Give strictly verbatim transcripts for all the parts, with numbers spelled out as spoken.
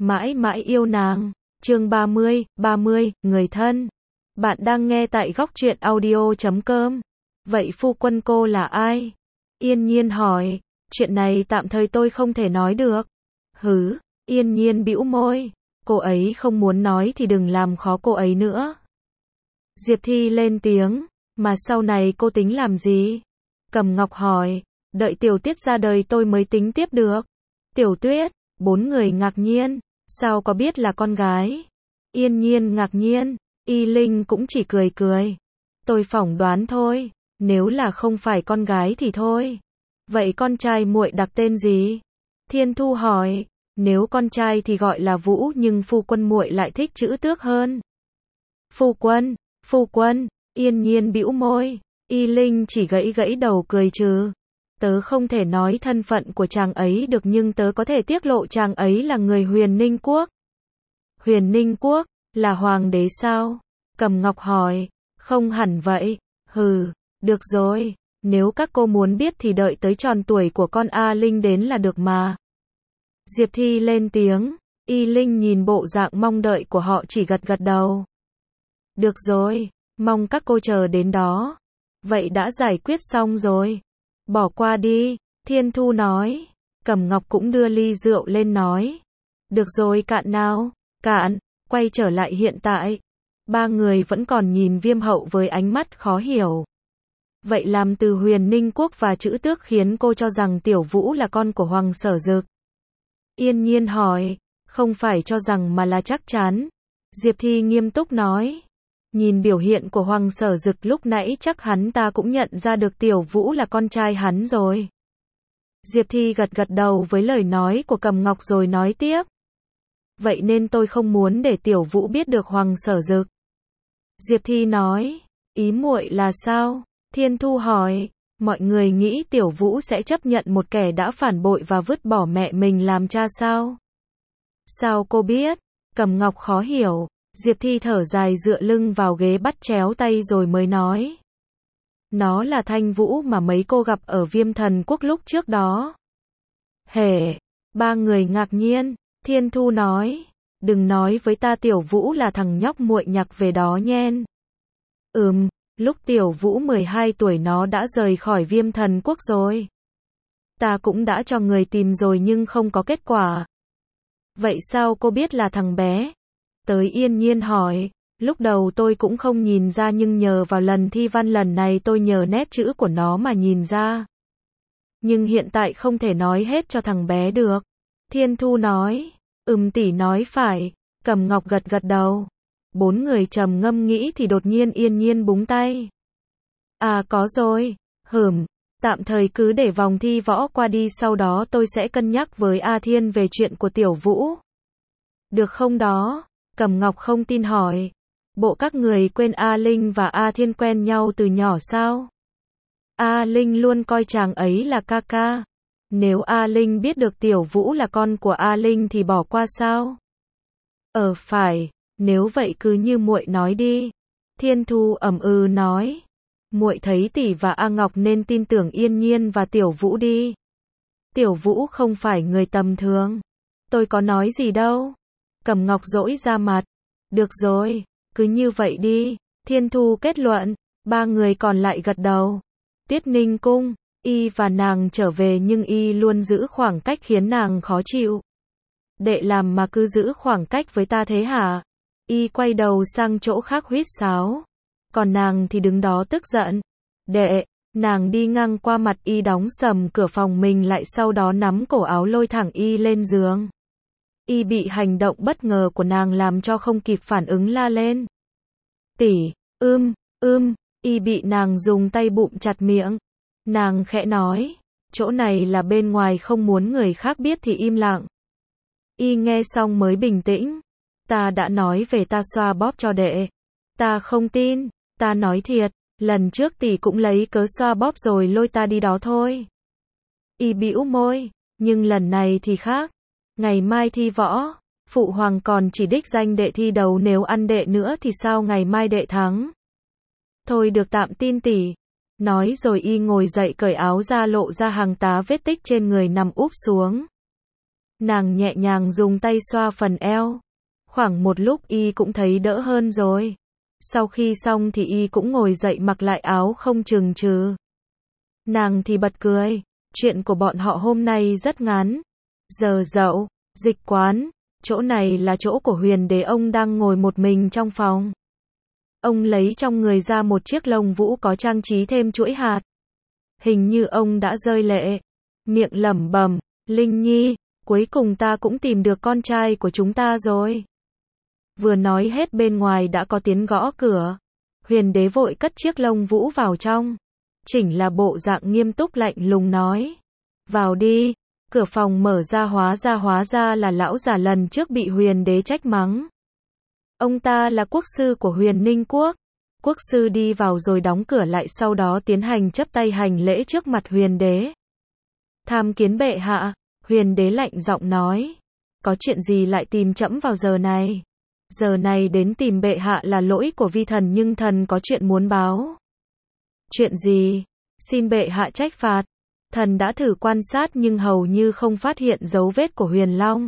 mãi mãi yêu nàng. Chương ba mươi, ba mươi, người thân. Bạn đang nghe tại góc truyện audio chấm com. Vậy phu quân cô là ai? Yên Nhiên hỏi. Chuyện này tạm thời tôi không thể nói được. Hứ, Yên Nhiên bĩu môi. Cô ấy không muốn nói thì đừng làm khó cô ấy nữa. Diệp Thi lên tiếng. Mà sau này cô tính làm gì? Cầm Ngọc hỏi. Đợi Tiểu Tuyết ra đời tôi mới tính tiếp được. Tiểu Tuyết, bốn người ngạc nhiên. Sao có biết là con gái? Yên Nhiên ngạc nhiên. Y Linh cũng chỉ cười cười. Tôi phỏng đoán thôi. Nếu là không phải con gái thì thôi. Vậy con trai muội đặt tên gì? Thiên Thu hỏi. Nếu con trai thì gọi là Vũ, nhưng phu quân muội lại thích chữ Tước hơn. Phu quân, phu quân. Yên Nhiên bĩu môi. Y Linh chỉ gãy gãy đầu cười trừ. Tớ không thể nói thân phận của chàng ấy được, nhưng tớ có thể tiết lộ chàng ấy là người Huyền Ninh Quốc. Huyền Ninh Quốc, là hoàng đế sao? Cầm Ngọc hỏi. Không hẳn vậy. Hừ, được rồi. Nếu các cô muốn biết thì đợi tới tròn tuổi của con A Linh đến là được mà. Diệp Thi lên tiếng. Y Linh nhìn bộ dạng mong đợi của họ chỉ gật gật đầu. Được rồi, mong các cô chờ đến đó. Vậy đã giải quyết xong rồi. Bỏ qua đi, Thiên Thu nói. Cẩm Ngọc cũng đưa ly rượu lên nói. Được rồi, cạn nào. Cạn, quay trở lại hiện tại. Ba người vẫn còn nhìn Viêm Hậu với ánh mắt khó hiểu. Vậy làm từ Huyền Ninh Quốc và chữ Tước khiến cô cho rằng Tiểu Vũ là con của Hoàng Sở Dực? Yên Nhiên hỏi. Không phải cho rằng mà là chắc chắn. Diệp Thi nghiêm túc nói. Nhìn biểu hiện của Hoàng Sở Dực lúc nãy chắc hắn ta cũng nhận ra được Tiểu Vũ là con trai hắn rồi. Diệp Thi gật gật đầu với lời nói của Cầm Ngọc rồi nói tiếp. Vậy nên tôi không muốn để Tiểu Vũ biết được Hoàng Sở Dực. Diệp Thi nói. Ý muội là sao? Thiên Thu hỏi. Mọi người nghĩ Tiểu Vũ sẽ chấp nhận một kẻ đã phản bội và vứt bỏ mẹ mình làm cha sao? Sao cô biết? Cầm Ngọc khó hiểu. Diệp Thi thở dài dựa lưng vào ghế bắt chéo tay rồi mới nói. Nó là Thanh Vũ mà mấy cô gặp ở Viêm Thần Quốc lúc trước đó. Hề, ba người ngạc nhiên. Thiên Thu nói. Đừng nói với ta Tiểu Vũ là thằng nhóc muội nhặt về đó nhen. Ừm, lúc Tiểu Vũ mười hai tuổi nó đã rời khỏi Viêm Thần Quốc rồi. Ta cũng đã cho người tìm rồi nhưng không có kết quả. Vậy sao cô biết là thằng bé? Tới Yên Nhiên hỏi. Lúc đầu tôi cũng không nhìn ra nhưng nhờ vào lần thi văn lần này tôi nhờ nét chữ của nó mà nhìn ra. Nhưng hiện tại không thể nói hết cho thằng bé được. Thiên Thu nói. Ừm, tỷ nói phải. Cầm Ngọc gật gật đầu. Bốn người trầm ngâm nghĩ thì đột nhiên Yên Nhiên búng tay. À có rồi. Hửm. Tạm thời cứ để vòng thi võ qua đi, sau đó tôi sẽ cân nhắc với A Thiên về chuyện của Tiểu Vũ. Được không đó? Cẩm Ngọc không tin hỏi. Bộ các người quên A Linh và A Thiên quen nhau từ nhỏ sao? A Linh luôn coi chàng ấy là ca ca. Nếu A Linh biết được Tiểu Vũ là con của A Linh thì bỏ qua sao? Ờ phải, nếu vậy cứ như muội nói đi. Thiên Thu ậm ừ nói. Muội thấy tỷ và A Ngọc nên tin tưởng Yên Nhiên và Tiểu Vũ đi. Tiểu Vũ không phải người tầm thường. Tôi có nói gì đâu. Cẩm Ngọc dỗi ra mặt. Được rồi, cứ như vậy đi. Thiên Thu kết luận. Ba người còn lại gật đầu. Tiết Ninh Cung, Y và nàng trở về nhưng Y luôn giữ khoảng cách khiến nàng khó chịu. Đệ làm mà cứ giữ khoảng cách với ta thế hả? Y quay đầu sang chỗ khác huýt sáo. Còn nàng thì đứng đó tức giận. Đệ, nàng đi ngang qua mặt Y đóng sầm cửa phòng mình lại, sau đó nắm cổ áo lôi thẳng Y lên giường. Y bị hành động bất ngờ của nàng làm cho không kịp phản ứng la lên. Tỷ, ưm, ưm, Y bị nàng dùng tay bụm chặt miệng. Nàng khẽ nói, chỗ này là bên ngoài không muốn người khác biết thì im lặng. Y nghe xong mới bình tĩnh. Ta đã nói về ta xoa bóp cho đệ. Ta không tin, ta nói thiệt, lần trước tỷ cũng lấy cớ xoa bóp rồi lôi ta đi đó thôi. Y bĩu môi, nhưng lần này thì khác. Ngày mai thi võ, phụ hoàng còn chỉ đích danh đệ thi đấu, nếu ăn đệ nữa thì sao ngày mai đệ thắng? Thôi được, tạm tin tỷ. Nói rồi Y ngồi dậy cởi áo ra lộ ra hàng tá vết tích trên người nằm úp xuống. Nàng nhẹ nhàng dùng tay xoa phần eo. Khoảng một lúc y cũng thấy đỡ hơn rồi. Sau khi xong thì y cũng ngồi dậy mặc lại áo không chừng chừ. Nàng thì bật cười. Chuyện của bọn họ hôm nay rất ngắn. Giờ dậu, dịch quán. Chỗ này là chỗ của Huyền Đế, ông đang ngồi một mình trong phòng. Ông lấy trong người ra một chiếc lông vũ có trang trí thêm chuỗi hạt. Hình như ông đã rơi lệ. Miệng lẩm bẩm, Linh Nhi, cuối cùng ta cũng tìm được con trai của chúng ta rồi. Vừa nói hết bên ngoài đã có tiếng gõ cửa. Huyền Đế vội cất chiếc lông vũ vào trong. Chỉnh là bộ dạng nghiêm túc lạnh lùng nói. Vào đi. Cửa phòng mở ra, hóa ra hóa ra là lão già lần trước bị Huyền Đế trách mắng. Ông ta là quốc sư của Huyền Ninh Quốc. Quốc sư đi vào rồi đóng cửa lại, sau đó tiến hành chắp tay hành lễ trước mặt Huyền Đế. Tham kiến bệ hạ. Huyền Đế lạnh giọng nói. Có chuyện gì lại tìm trẫm vào giờ này? Giờ này đến tìm bệ hạ là lỗi của vi thần, nhưng thần có chuyện muốn báo. Chuyện gì? Xin bệ hạ trách phạt. Thần đã thử quan sát nhưng hầu như không phát hiện dấu vết của Huyền Long.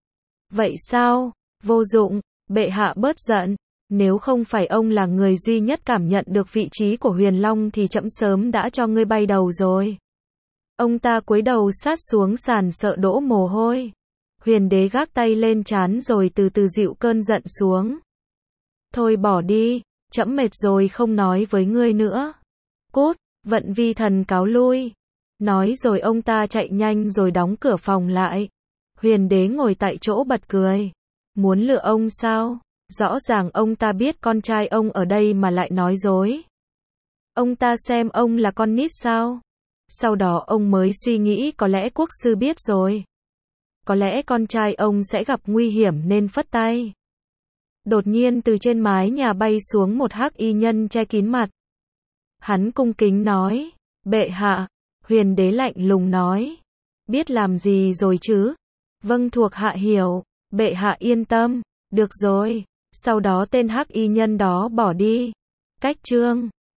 Vậy sao? Vô dụng. Bệ hạ bớt giận. Nếu không phải ông là người duy nhất cảm nhận được vị trí của Huyền Long thì trẫm sớm đã cho ngươi bay đầu rồi. Ông ta cúi đầu sát xuống sàn sợ đổ mồ hôi. Huyền Đế gác tay lên trán rồi từ từ dịu cơn giận xuống. Thôi bỏ đi, trẫm mệt rồi không nói với ngươi nữa. Cút, vận vi thần cáo lui. Nói rồi ông ta chạy nhanh rồi đóng cửa phòng lại. Huyền Đế ngồi tại chỗ bật cười. Muốn lừa ông sao? Rõ ràng ông ta biết con trai ông ở đây mà lại nói dối. Ông ta xem ông là con nít sao? Sau đó ông mới suy nghĩ có lẽ quốc sư biết rồi. Có lẽ con trai ông sẽ gặp nguy hiểm nên phất tay. Đột nhiên từ trên mái nhà bay xuống một hắc y nhân che kín mặt. Hắn cung kính nói, bệ hạ. Huyền Đế lạnh lùng nói, biết làm gì rồi chứ? Vâng, thuộc hạ hiểu. Bệ hạ yên tâm. Được rồi. Sau đó tên hắc y nhân đó bỏ đi. Cách chương